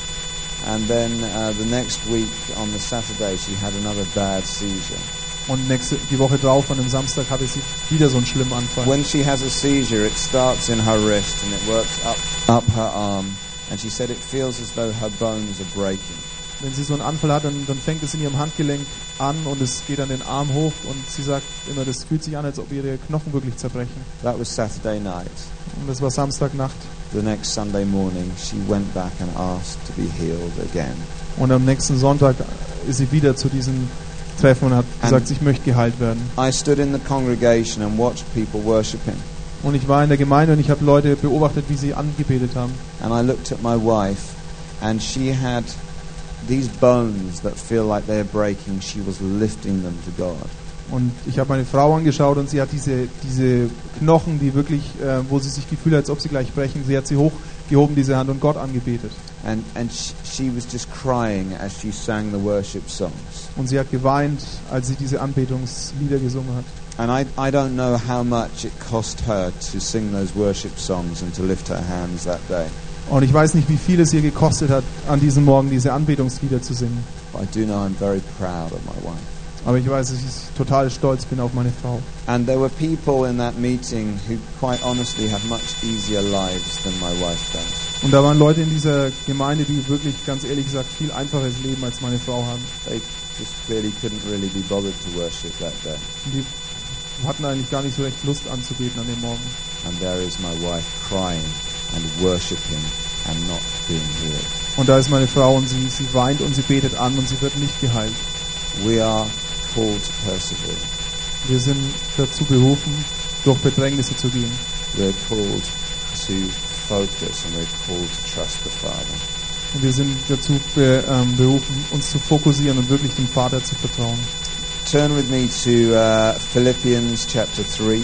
And then the next week on the Saturday she had another bad seizure. Und die Woche drauf, an dem Samstag, hatte sie wieder so einen schlimmen Anfall. When she has a seizure, it starts in her wrist and it works up her arm. And she said it feels as though her bones are breaking. Wenn sie so einen Anfall hat, dann fängt es in ihrem Handgelenk an und es geht an den Arm hoch und sie sagt immer, das fühlt sich an, als ob ihre Knochen wirklich zerbrechen. That was Saturday night. Und das war Samstagnacht. The next Sunday morning she went back and asked to be healed again. Und am nächsten Sonntag ist sie wieder zu diesem Treffen und hat gesagt, ich möchte geheilt werden. I stood in the congregation and watched people worshiping. Und ich war in der Gemeinde und ich habe Leute beobachtet, wie sie angebetet haben. And I looked at my wife and she had these bones that feel like they're breaking. She was lifting them to God. Und ich habe meine Frau angeschaut und sie hat diese Knochen, die wirklich, wo sie sich gefühlt hat, als ob sie gleich brechen, sie hat sie hochgehoben, diese Hand, und Gott angebetet. And she was just crying as she sang the worship songs. Und sie hat geweint, als sie diese Anbetungslieder gesungen hat. And I don't know how much it cost her to sing those worship songs and to lift her hands that day. Und ich weiß nicht, wie viel es ihr gekostet hat, an diesem Morgen diese Anbetungslieder zu singen. But I do know I'm very proud of my wife. Aber ich weiß, dass ich total stolz bin auf meine Frau. And there were people in that meeting who quite honestly have much easier lives than my wife does. Und da waren Leute in dieser Gemeinde, die wirklich, ganz ehrlich gesagt, viel einfacheres Leben als meine Frau haben. They just couldn't really be bothered to worship that day. Und die hatten eigentlich gar nicht so recht Lust anzubeten an dem Morgen. And there is my wife crying and worshiping and not being healed. Und da ist meine Frau und sie weint und sie betet an und sie wird nicht geheilt. We are called to persevere. Wir sind dazu berufen, durch Bedrängnisse zu gehen. We're called to focus and we're called to trust the Father. Und wir sind dazu berufen, uns zu fokussieren und wirklich dem Vater zu vertrauen. Turn with me to Philippians chapter 3.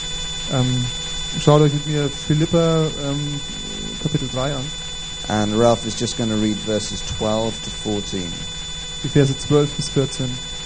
Schaut euch mit mir Philipper Kapitel 3 an. And Ralph is just going to read verses 12 to 14. Die Verse 12 bis 14.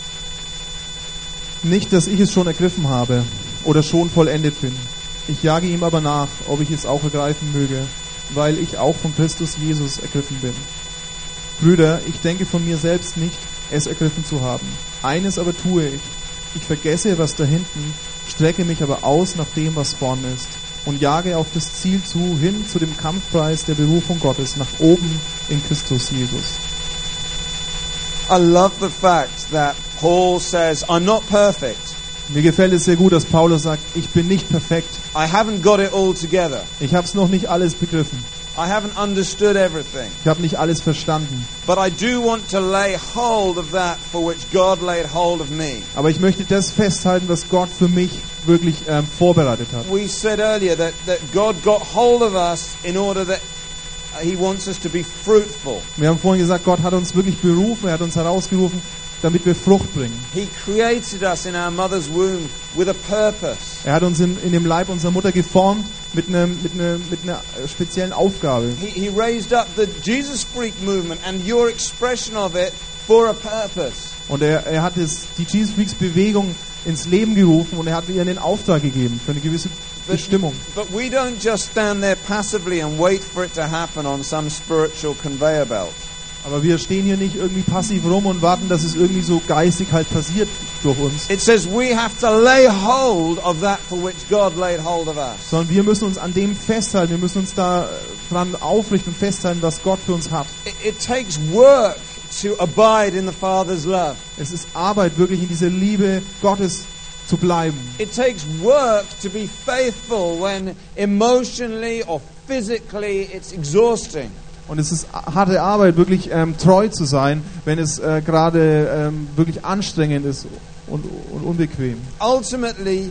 Nicht, dass ich es schon ergriffen habe oder schon vollendet bin. Ich jage ihm aber nach, ob ich es auch ergreifen möge, weil ich auch von Christus Jesus ergriffen bin. Brüder, ich denke von mir selbst nicht, es ergriffen zu haben. Eines aber tue ich. Ich vergesse, was da hinten, strecke mich aber aus nach dem, was vorn ist. und jage auf das Ziel zu, hin zu dem Kampfpreis der Berufung Gottes, nach oben in Christus Jesus. I love the fact that Paul says, I'm not perfect. Mir gefällt es sehr gut, dass Paulus sagt, ich bin nicht perfekt. I haven't got it all together. Ich habe es noch nicht alles begriffen. I haven't understood everything. Ich habe nicht alles verstanden. But I do want to lay hold of that for which God laid hold of me. Aber ich möchte das festhalten, was Gott für mich wirklich vorbereitet hat. We said earlier that God got hold of us in order that He wants us to be fruitful. Wir haben vorhin gesagt, Gott hat uns wirklich berufen, er hat uns herausgerufen, damit wir Frucht bringen. He created us in our mother's womb with a purpose. Er hat uns in dem Leib unserer Mutter geformt mit einer speziellen Aufgabe. He raised up the Jesus Freak movement and your expression of it for a purpose. Und er hat die Jesus Freaks Bewegung ins Leben gerufen und er hat ihr einen Auftrag gegeben für eine gewisse Bestimmung. But we don't just stand there passively and wait for it to happen on some spiritual conveyor belt. Aber wir stehen hier nicht irgendwie passiv rum und warten, dass es irgendwie so geistig halt passiert durch uns. It says we have to lay hold of that for which God laid hold of us. Sondern wir müssen uns an dem festhalten, wir müssen uns da dran aufrichten und festhalten, was Gott für uns hat. It takes work to abide in the Father's love. Es ist Arbeit, wirklich in dieser Liebe Gottes zu bleiben. It takes work to be faithful when emotionally or physically it's exhausting. Und es ist harte Arbeit, wirklich treu zu sein, wenn es gerade wirklich anstrengend ist und unbequem. Ultimately,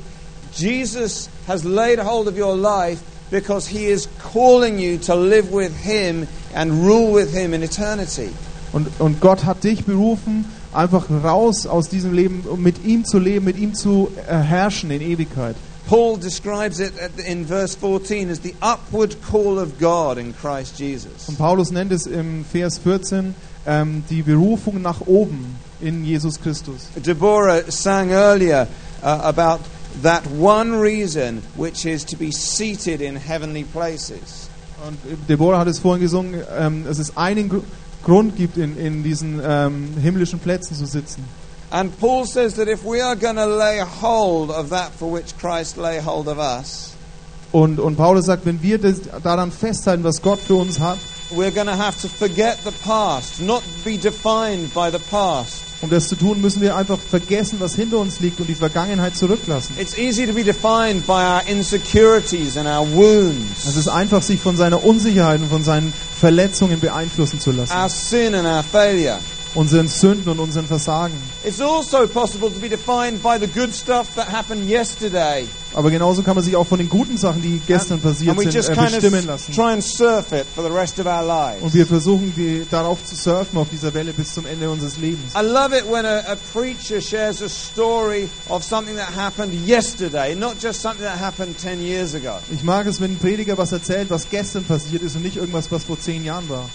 Jesus has laid hold of your life because He is calling you to live with Him and rule with Him in eternity. Und Gott hat dich berufen, einfach raus aus diesem Leben, um mit ihm zu leben, mit ihm zu herrschen in Ewigkeit. Paul describes it in verse 14 as the upward call of God in Christ Jesus. Und Paulus nennt es im Vers 14 die Berufung nach oben in Jesus Christus. Deborah sang earlier about that one reason, which is to be seated in heavenly places. Und Deborah hat es vorhin gesungen, dass es einen Grund gibt, in diesen himmlischen Plätzen zu sitzen. And Paul says that if we are going to lay hold of that for which Christ lay hold of us, und Paulus sagt, wenn wir daran festhalten, was Gott für uns hat, we're going to have to forget the past, not be defined by the past. Um das zu tun, müssen wir einfach vergessen, was hinter uns liegt und die Vergangenheit zurücklassen. It's easy to be defined by our insecurities and our wounds. Es ist einfach, sich von seiner Unsicherheit und von seinen Verletzungen beeinflussen zu lassen. Our sin and our failure. Unseren Sünden und unseren Versagen. It's also possible to be defined by the good stuff that happened yesterday. Aber genauso kann man sich auch von den guten Sachen, die gestern passiert sind, bestimmen lassen. Try and surf it for the rest of our lives. Und wir versuchen, darauf zu surfen, auf dieser Welle bis zum Ende unseres Lebens. I love it when a preacher shares a story of something that happened yesterday, not just something that happened 10 years ago. Ich mag es, wenn ein Prediger was erzählt, was gestern passiert ist und nicht irgendwas, was vor 10 Jahren war.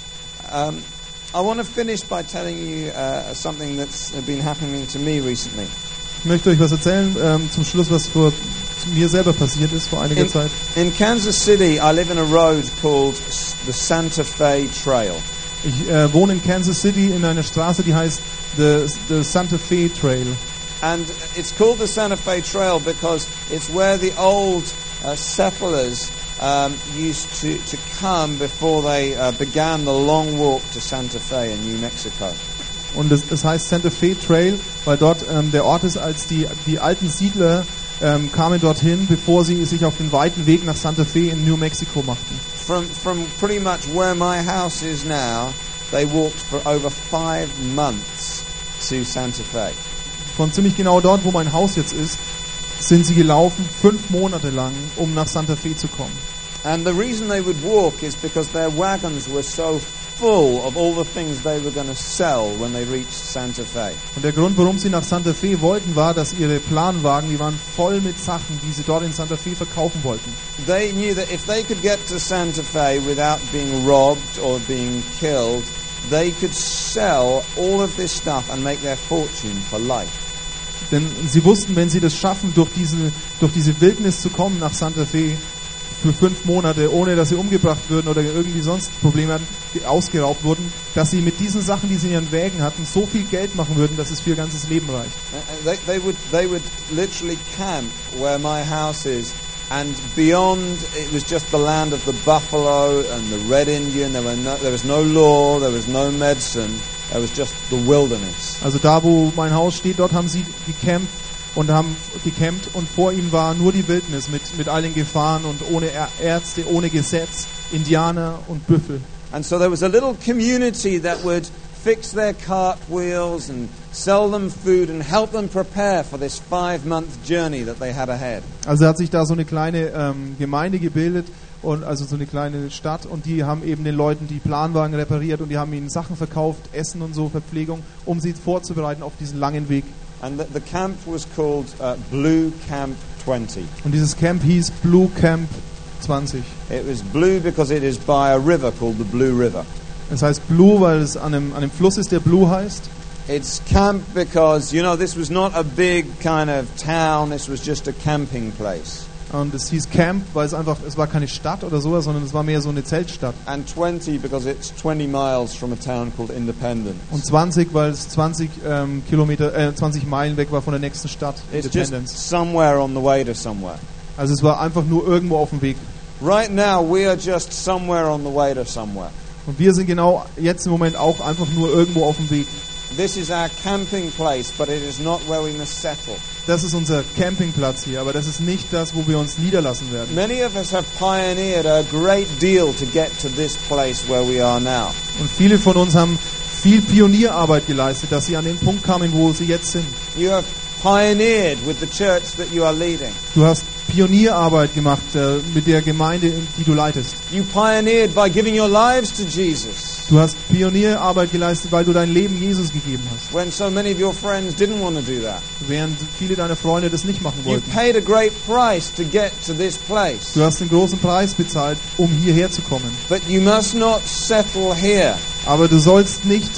I want to finish by telling you something that's been happening to me recently. Ich möchte euch was erzählen zum Schluss, was mir selber passiert ist vor einiger Zeit. In Kansas City, I live in a road called the Santa Fe Trail. Ich wohne in Kansas City in einer Straße, die heißt the Santa Fe Trail. And it's called the Santa Fe Trail because it's where the old settlers used to come before they began the long walk to Santa Fe in New Mexico. Und das heißt Santa Fe Trail, weil dort der Ort ist, als die alten Siedler kamen dorthin, bevor sie sich auf den weiten Weg nach Santa Fe in New Mexico machten. From pretty much where my house is now, they walked for over 5 months to Santa Fe. Von ziemlich genau dort, wo mein Haus jetzt ist, sind sie gelaufen 5 Monate lang, um nach Santa Fe zu kommen. And the reason they would walk is because their wagons were so full of all the things they were going to sell when they reached Santa Fe. Und der Grund, warum sie nach Santa Fe wollten, war, dass ihre Planwagen, die waren voll mit Sachen, die sie dort in Santa Fe verkaufen wollten. They knew that if they could get to Santa Fe without being robbed or being killed, they could sell all of this stuff and make their fortune for life. Denn sie wussten, wenn sie das schaffen, durch diese Wildnis zu kommen nach Santa Fe für 5 Monate, ohne dass sie umgebracht würden oder irgendwie sonst Probleme hatten, ausgeraubt wurden, dass sie mit diesen Sachen, die sie in ihren Wägen hatten, so viel Geld machen würden, dass es für ihr ganzes Leben reicht. They would literally camp where my house is And beyond, it was just the land of the buffalo and the red Indian. There was no law, there was no medicine. There was just the wilderness. Also da, wo mein Haus steht, dort haben sie gecampt und vor ihnen war nur die Wildnis mit all den Gefahren und ohne Ärzte, ohne Gesetz, Indianer und Büffel. And so there was a little community that would fix their cart wheels and sell them food and help them prepare for this 5-month journey that they had ahead. Also hat sich da so eine kleine Gemeinde gebildet, und also so eine kleine Stadt, und die haben eben den Leuten die Planwagen repariert und die haben ihnen Sachen verkauft, Essen und so, Verpflegung, um sie vorzubereiten auf diesen langen Weg. And the camp was called Blue Camp 20. Und dieses Camp hieß Blue Camp 20. It was blue because it is by a river called the Blue River. Das heißt Blue, weil es an einem Fluss ist, der Blue heißt. It's camp because, you know, this was not a big kind of town, this was just a camping place. Und es hieß Camp, weil es war keine Stadt oder sowas, sondern es war mehr so eine Zeltstadt. And 20 because it's 20 miles from a town called Independence. Und 20, weil es 20 Meilen weg war von der nächsten Stadt, It's Independence. just somewhere on the way to somewhere. Also es war einfach nur irgendwo auf dem Weg. Right now we are just somewhere on the way to somewhere. Und wir sind genau jetzt im Moment auch einfach nur irgendwo auf dem Weg. This is our camping place, but it is not where we must settle. Das ist unser Campingplatz hier, aber das ist nicht das, wo wir uns niederlassen werden. Many of us have pioneered a great deal to get to this place where we are now. Und viele von uns haben viel Pionierarbeit geleistet, dass sie an den Punkt kamen, wo sie jetzt sind. You have pioneered with the church that you are leading. Du hast Pionierarbeit gemacht mit der Gemeinde, die du leitest. You pioneered by giving your lives to Jesus. Du hast Pionierarbeit geleistet, weil du dein Leben Jesus gegeben hast. When so many of your friends didn't want to do that. Während viele deiner Freunde das nicht machen You wollten. paid a great price to get to this place. Du hast einen großen Preis bezahlt, um hierher zu kommen. But you must not settle here. Aber du sollst nicht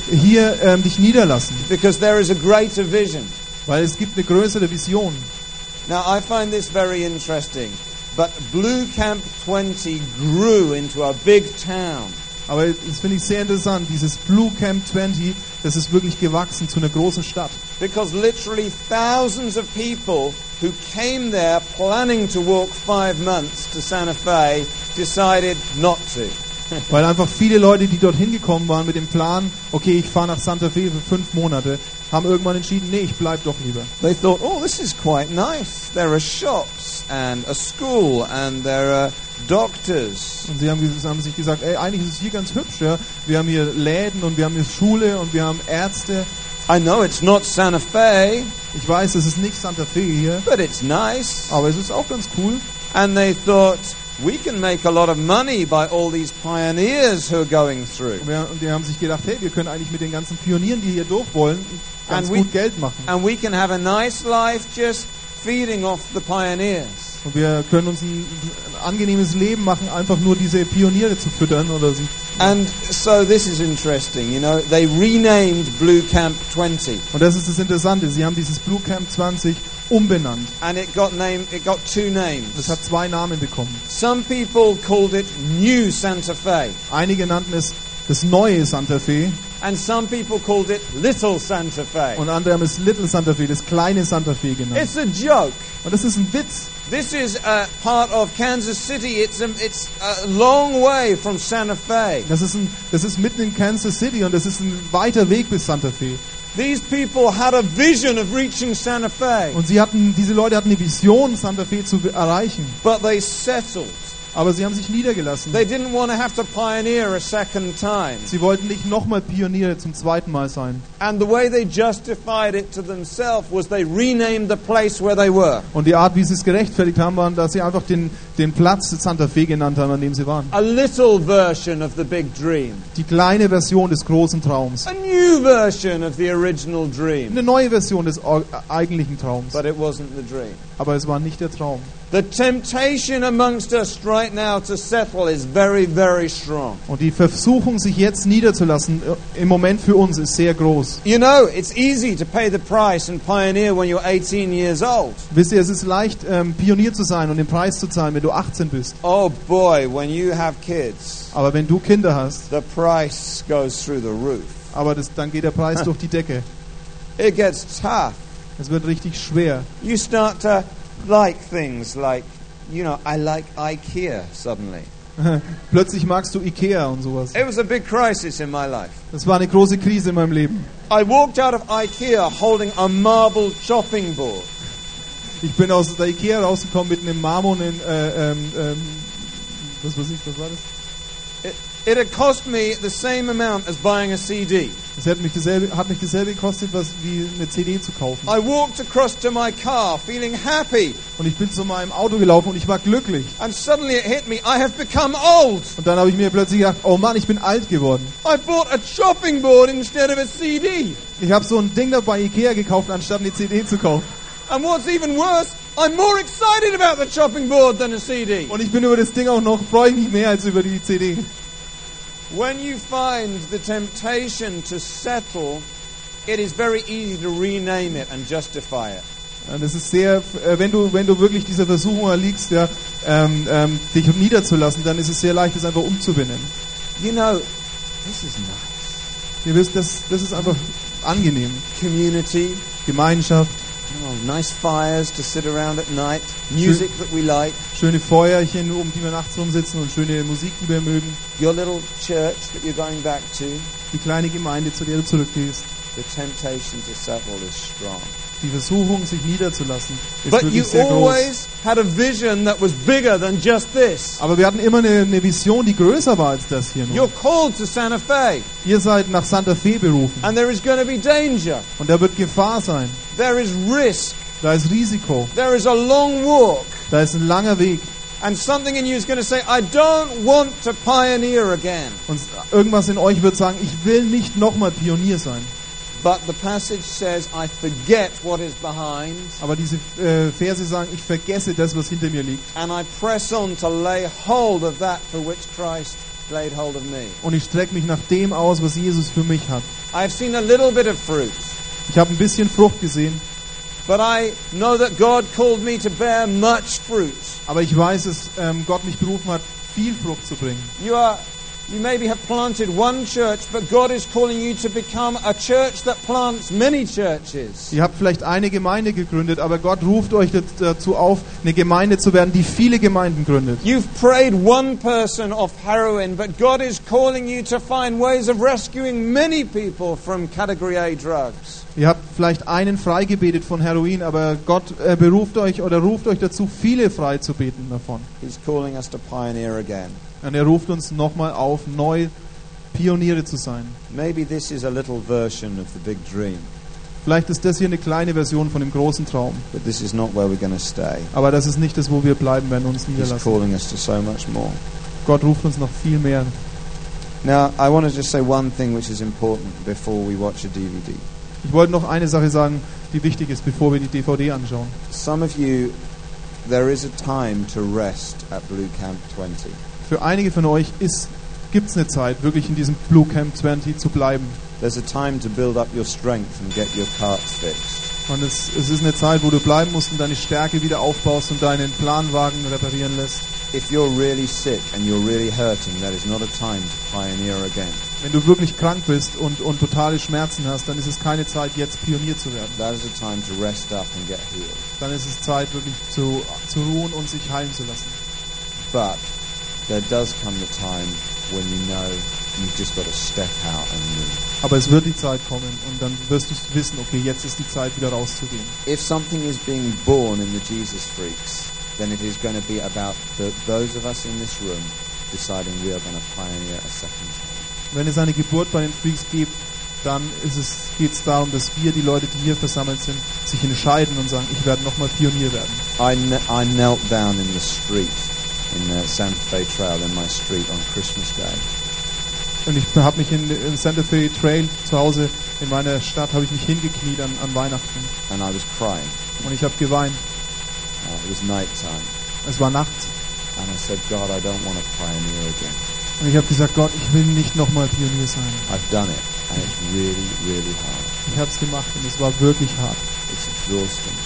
hier dich niederlassen, Because there is a greater vision. weil es gibt eine größere Vision. Now I find this very interesting. But Blue Camp 20 grew into a big town. Aber das finde ich sehr interessant. Dieses Blue Camp 20, das ist wirklich gewachsen zu einer großen Stadt. Because literally thousands of people who came there planning to walk 5 months to Santa Fe decided not to. Weil einfach viele Leute, die dorthin gekommen waren mit dem Plan, okay, ich fahre nach Santa Fe für 5 Monate, haben irgendwann entschieden, nee, ich bleib doch lieber. They thought, oh, this is quite nice. There are shops and a school and there are doctors. Und sie haben sich gesagt, ey, eigentlich ist es hier ganz hübsch, ja. Wir haben hier Läden und wir haben hier Schule und wir haben Ärzte. I know it's not Santa Fe, Ich weiß, es ist nicht Santa Fe hier, but it's nice. aber es ist auch ganz cool. And they thought, we can make a lot of money by all these pioneers who are going through. Und die haben sich gedacht, hey, wir können eigentlich mit den ganzen Pionieren, die hier durch wollen, ganz And gut Geld machen. And we can have a nice life just feeding off the pioneers. Und wir können uns ein angenehmes Leben machen, einfach nur diese Pioniere zu füttern oder sie. And so this is interesting, you know, they renamed Blue Camp 20. Und das ist das Interessante, sie haben dieses Blue Camp 20 umbenannt. And it got 2 names. Das hat 2 Namen bekommen. Some people called it New Santa Fe. Einige nannten es das neue Santa Fe And some people called it Little Santa Fe. und andere haben es Little Santa Fe, das kleine Santa Fe genannt. It's a joke. Und das ist ein Witz. This is part of Kansas City. It's a long way from Santa Fe. Das ist mitten in Kansas City und das ist ein weiter Weg bis Santa Fe. These people had a vision of reaching Santa Fe, Und diese Leute hatten eine Vision, Santa Fe zu erreichen. but they settled. Aber sie haben sich niedergelassen. They didn't want to have to pioneer a second time. Sie wollten nicht nochmal Pioniere zum zweiten Mal sein. And the way they justified it to themselves was they renamed the place where they were. Und die Art, wie sie es gerechtfertigt haben, war, dass sie einfach den Platz Santa Fe genannt haben, an dem sie waren. A little version of the big dream. Die kleine Version des großen Traums. A new version of the original dream. Eine neue Version des eigentlichen Traums. But it wasn't the dream. Aber es war nicht der Traum. The temptation amongst us right now to settle is very, very strong. Und die Versuchung, sich jetzt niederzulassen, im Moment für uns ist sehr groß. You know, it's easy to pay the price and pioneer when you're 18 years old. Wisst ihr, es ist leicht, Pionier zu sein und den Preis zu zahlen, wenn du 18 bist. Oh boy, when you have kids, Aber wenn du Kinder hast, the price goes through the roof. dann geht der Preis durch die Decke. It gets tough. Es wird richtig schwer. You start to like things like you know, I like IKEA suddenly. Plötzlich magst du Ikea und sowas. It was a big crisis in my life. Das war eine große Krise in meinem Leben. I walked out of IKEA holding a marble chopping board. Ich bin aus der Ikea rausgekommen mit einem marmornen, was war das? It had cost me the same amount as buying a CD. Das hat mich dasselbe gekostet, wie eine CD zu kaufen. I walked across to my car feeling happy. Und ich bin zu meinem Auto gelaufen und ich war glücklich. And suddenly it hit me, I have become old. Und dann habe ich mir plötzlich gedacht, oh Mann, ich bin alt geworden. I bought a chopping board instead of a CD. Ich habe so ein Ding da bei Ikea gekauft, anstatt eine CD zu kaufen. And what's even worse, I'm more excited about the chopping board than a CD. Und ich bin über das Ding auch noch, freue mich mehr als über die CD. When you find the temptation to settle, it is very easy to rename it and justify it. Das ist sehr, wenn du wirklich dieser Versuchung erliegst, ja, dich niederzulassen, dann ist es sehr leicht, das einfach umzubenennen. You know, this is nice. Ihr wisst, das ist einfach angenehm. Community. Gemeinschaft. Oh, nice fires to sit around at night. Music that we like. Schöne Feuerchen, um die wir nachts rumsitzen und schöne Musik, die wir mögen. Your little church that you're going back to. Die kleine Gemeinde, zu der du zurückgehst. The temptation to settle is strong. Die Versuchung, sich niederzulassen, ist But wirklich you sehr groß. always had a vision that was bigger than just this. Aber wir hatten immer eine Vision, die größer war als das hier nur. You're called to Santa Fe. Ihr seid nach Santa Fe berufen. And there is going to be danger. Und da wird Gefahr sein. There is risk. Da ist Risiko. There is a long walk. Da ist ein langer Weg. And something in you is going to say, I don't want to pioneer again. Und irgendwas in euch wird sagen, ich will nicht nochmal Pionier sein. But the passage says, I forget what is behind. Aber diese Verse sagen, ich vergesse das, was hinter mir liegt. And I press on to lay hold of that for which Christ laid hold of me. Und ich strecke mich nach dem aus, was Jesus für mich hat. I've seen a little bit of fruit. Ich habe ein bisschen Frucht gesehen. But I know that God called me to bear much fruit. Aber ich weiß, dass Gott mich berufen hat, viel Frucht zu bringen. You maybe have planted one church, but God is calling you to become a church that plants many churches. Ihr habt vielleicht eine Gemeinde gegründet, aber Gott ruft euch dazu auf, eine Gemeinde zu werden, die viele Gemeinden gründet. You've prayed one person off heroin, but God is calling you to find ways of rescuing many people from category A drugs. Ihr habt vielleicht einen freigebetet von Heroin, aber Gott beruft euch oder ruft euch dazu, viele frei zu beten davon. He's calling us to pioneer again. Und er ruft uns nochmal auf, neu Pioniere zu sein. Maybe this is a little version of the big dream. Vielleicht ist das hier eine kleine Version von dem großen Traum. But this is not where we're going to stay. Aber das ist nicht das, wo wir bleiben, wenn wir uns He's niederlassen. calling us to so much more. Gott ruft uns noch viel mehr. Now, I want to just say one thing which is important before we watch a DVD. Ich wollte noch eine Sache sagen, die wichtig ist, bevor wir die DVD anschauen. Some of you, there is a time to rest at Blue Camp 20. Für einige von euch gibt es eine Zeit, wirklich in diesem Blue Camp 20 zu bleiben. There's a time to build up your strength and get your carts fixed. Und es ist eine Zeit, wo du bleiben musst und deine Stärke wieder aufbaust und deinen Planwagen reparieren lässt. If you're really sick and you're really hurting, that is not a time to pioneer again. Wenn du wirklich krank bist und totale Schmerzen hast, dann ist es keine Zeit, jetzt Pionier zu werden. That is a time to rest up and get healed. Dann ist es Zeit, wirklich zu ruhen und sich heilen zu lassen. But there does come the time when you know you've just got to step out and move. Aber es wird die Zeit kommen und dann wirst du wissen, okay, jetzt ist die Zeit, wieder rauszugehen. If something is being born in the Jesus Freaks, then it is going to be about those of us in this room deciding we are going to pioneer a second time. Wenn es eine Geburt bei den Freaks gibt, dann geht es darum, dass wir, die Leute, die hier versammelt sind, sich entscheiden und sagen, ich werde nochmal Pionier werden. I knelt down in the street, in the Santa Fe Trail in my street on Christmas Day. Und ich habe mich im Santa Fe Trail zu Hause in meiner Stadt, habe ich mich hingekniet an Weihnachten. And I was crying. Und ich habe geweint. It was night time. Es war Nacht. And I said, God, I don't want to pioneer again. Und ich habe gesagt, Gott, ich will nicht nochmal Pionier sein. I've done it, and it's really, really hard. Ich habe es gemacht und es war wirklich hart. It's exhausting.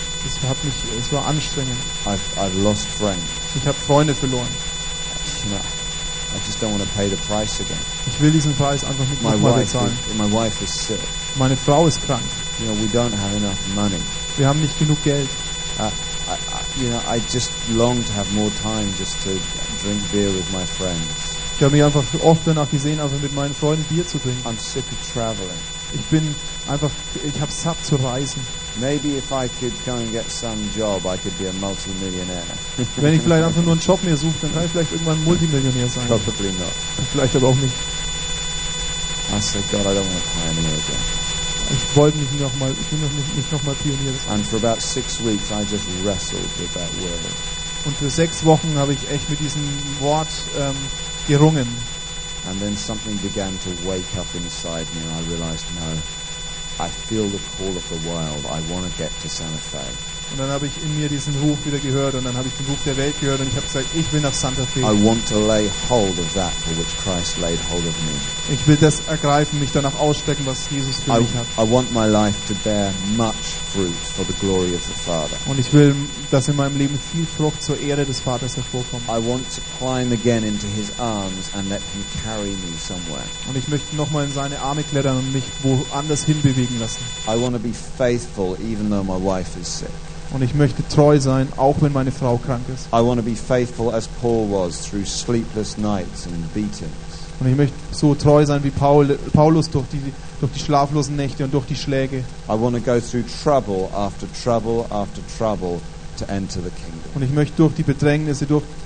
Es war anstrengend. I've lost friends. Ich habe Freunde verloren. You know, I just don't want to pay the price again. Ich will diesen Preis einfach nicht nochmal bezahlen. My wife is sick. Meine Frau ist krank. You know, we don't have enough money. Wir haben nicht genug Geld. I just long to have more time just to drink beer with my friends. Ich habe mich einfach oft danach gesehen, einfach mit meinen Freunden Bier zu trinken. I'm sick of traveling. Ich habe satt zu reisen. Maybe if I could go and get some job, I could be a multi-millionaire. Wenn ich vielleicht einfach nur einen Job mehr suche, dann kann ich vielleicht irgendwann Multimillionär sein. Probably not. Vielleicht aber auch nicht. I said, God, I don't want to pioneer again. Ich will nicht nochmal Pionier sein. And for about 6 weeks, I just wrestled with that word. Und für 6 Wochen habe ich echt mit diesem Wort gerungen. And then something began to wake up inside me, and I realized, no, I feel the call of the wild. I want to get to Santa Fe. Und dann habe ich in mir diesen Ruf wieder gehört und dann habe ich den Ruf der Welt gehört und ich habe gesagt, ich will nach Santa Fe. I want to lay hold of that for which Christ laid hold of me. Ich will das ergreifen, mich danach ausstrecken, was Jesus für mich hat. I want my life to bear much fruit for the glory of the Father. Und ich will, dass in meinem Leben viel Frucht zur Ehre des Vaters hervorkommt. I want to climb again into His arms and let Him carry me somewhere. Und ich möchte nochmal in seine Arme klettern und mich woanders hinbewegen lassen. I want to be faithful even though my wife is sick. Und ich möchte treu sein, auch wenn meine Frau krank ist. I want to be faithful as Paul was through sleepless nights and beatings. Und ich möchte so treu sein wie Paulus durch die schlaflosen Nächte und durch die Schläge. I want to go through trouble after trouble after trouble to enter the kingdom. Und ich möchte durch die Bedrängnisse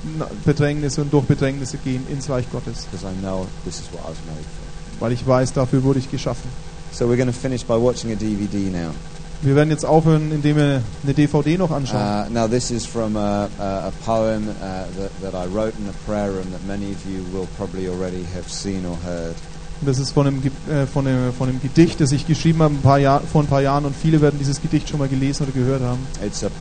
gehen ins Reich Gottes. Because I know this is what I was made for. Weil ich weiß, dafür wurde ich geschaffen. So we're going to finish by watching a DVD now. Wir werden jetzt aufhören, indem wir eine DVD noch anschauen. Now this is from a poem that I wrote in the prayer room that many of you will probably already have seen or heard. Und das ist von einem Gedicht, das ich geschrieben habe vor ein paar Jahren und viele werden dieses Gedicht schon mal gelesen oder gehört haben. It's a